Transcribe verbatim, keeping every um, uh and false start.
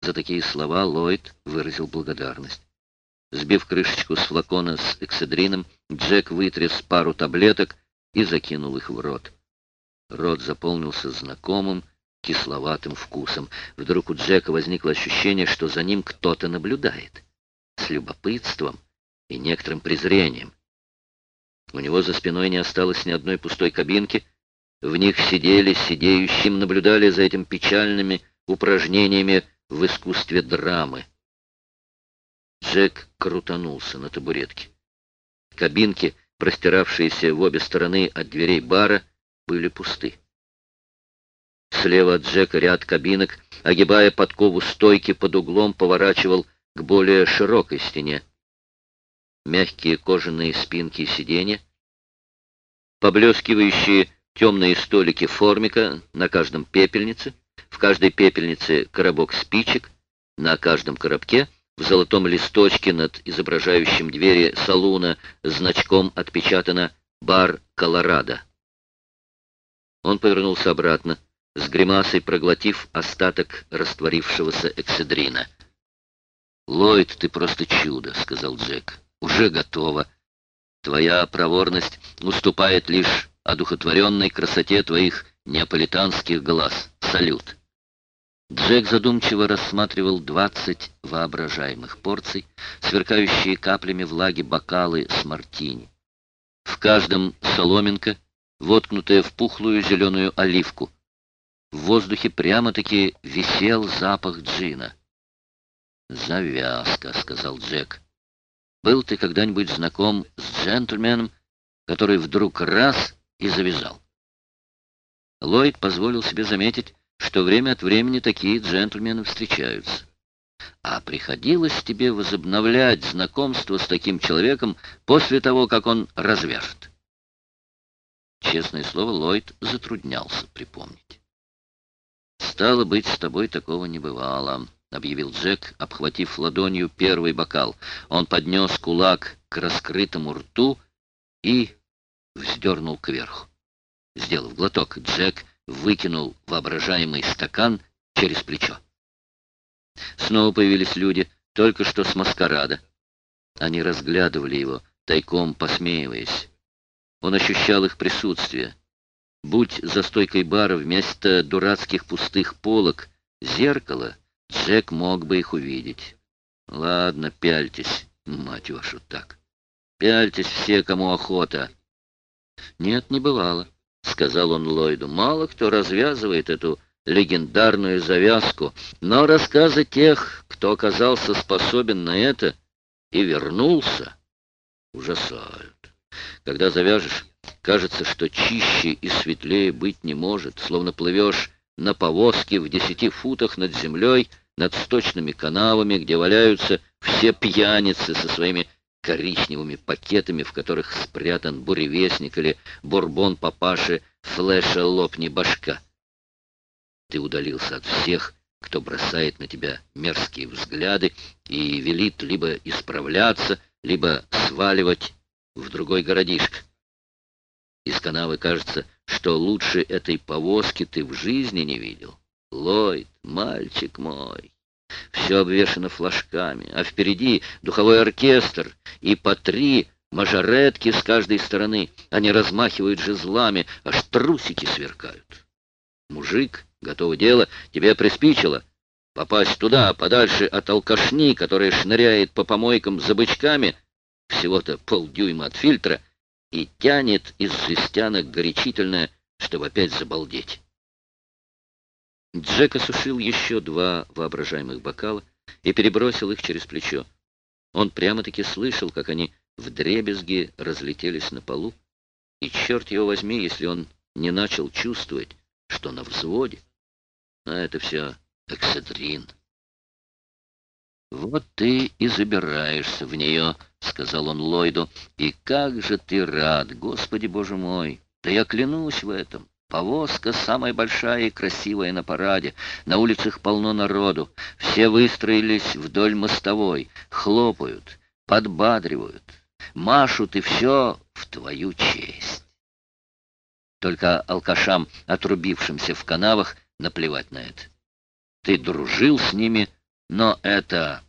За такие слова Ллойд выразил благодарность. Сбив крышечку с флакона с экседрином, Джек вытряс пару таблеток и закинул их в рот. Рот заполнился знакомым, кисловатым вкусом. Вдруг у Джека возникло ощущение, что за ним кто-то наблюдает. С любопытством и некоторым презрением. У него за спиной не осталось ни одной пустой кабинки. В них сидели, сидеющим, наблюдали за этим печальными упражнениями в искусстве драмы. Джек крутанулся на табуретке. Кабинки, простиравшиеся в обе стороны от дверей бара, были пусты. Слева от Джека ряд кабинок, огибая подкову стойки, под углом поворачивал к более широкой стене. Мягкие кожаные спинки сиденья, поблескивающие темные столики формика, на каждом пепельнице, в каждой пепельнице коробок спичек, на каждом коробке в золотом листочке над изображающим двери салуна значком отпечатано «Бар Колорадо». Он повернулся обратно, с гримасой проглотив остаток растворившегося экседрина. «Ллойд, ты просто чудо», — сказал Джек. «Уже готово. Твоя проворность уступает лишь одухотворенной красоте твоих неаполитанских глаз. Салют». Джек задумчиво рассматривал двадцать воображаемых порций, сверкающие каплями влаги бокалы с мартини. В каждом соломинка, воткнутая в пухлую зеленую оливку. В воздухе прямо-таки висел запах джина. «Завязка», — сказал Джек. «Был ты когда-нибудь знаком с джентльменом, который вдруг раз и завязал?» Ллойд позволил себе заметить, что время от времени такие джентльмены встречаются. «А приходилось тебе возобновлять знакомство с таким человеком после того, как он развяжет?» Честное слово, Ллойд затруднялся припомнить. «Стало быть, с тобой такого не бывало», — объявил Джек, обхватив ладонью первый бокал. Он поднес кулак к раскрытому рту и вздернул кверху. Сделав глоток, Джек выкинул воображаемый стакан через плечо. Снова появились люди, только что с маскарада. Они разглядывали его, тайком посмеиваясь. Он ощущал их присутствие. Будь за стойкой бара вместо дурацких пустых полок зеркало, Джек мог бы их увидеть. «Ладно, пяльтесь, мать вашу, так. Пяльтесь все, кому охота». «Нет, не бывало», — сказал он Ллойду. «Мало кто развязывает эту легендарную завязку, но рассказы тех, кто оказался способен на это и вернулся, ужасают. Когда завяжешь, кажется, что чище и светлее быть не может, словно плывешь на повозке в десяти футах над землей, над сточными канавами, где валяются все пьяницы со своими коричневыми пакетами, в которых спрятан буревестник или бурбон папаши Флэша «Лопни башка». Ты удалился от всех, кто бросает на тебя мерзкие взгляды и велит либо исправляться, либо сваливать в другой городишко. Из канавы кажется, что лучше этой повозки ты в жизни не видел. Ллойд, мальчик мой, все обвешано флажками, а впереди духовой оркестр и по три мажоретки с каждой стороны. Они размахивают жезлами, аж трусики сверкают. Мужик, готово дело, тебе приспичило попасть туда, подальше от алкашни, которая шныряет по помойкам за бычками, всего-то полдюйма от фильтра, и тянет из жестянок горячительное, чтобы опять забалдеть. Джек осушил еще два воображаемых бокала и перебросил их через плечо. Он прямо-таки слышал, как они вдребезги разлетелись на полу, и черт его возьми, если он не начал чувствовать, что на взводе. А это все экседрин. «Вот ты и забираешься в нее», — сказал он Ллойду. «И как же ты рад, Господи Боже мой! Да я клянусь в этом. Повозка самая большая и красивая на параде. На улицах полно народу. Все выстроились вдоль мостовой, хлопают, подбадривают, машут, и все в твою честь. Только алкашам, отрубившимся в канавах, наплевать на это. Ты дружил с ними Но это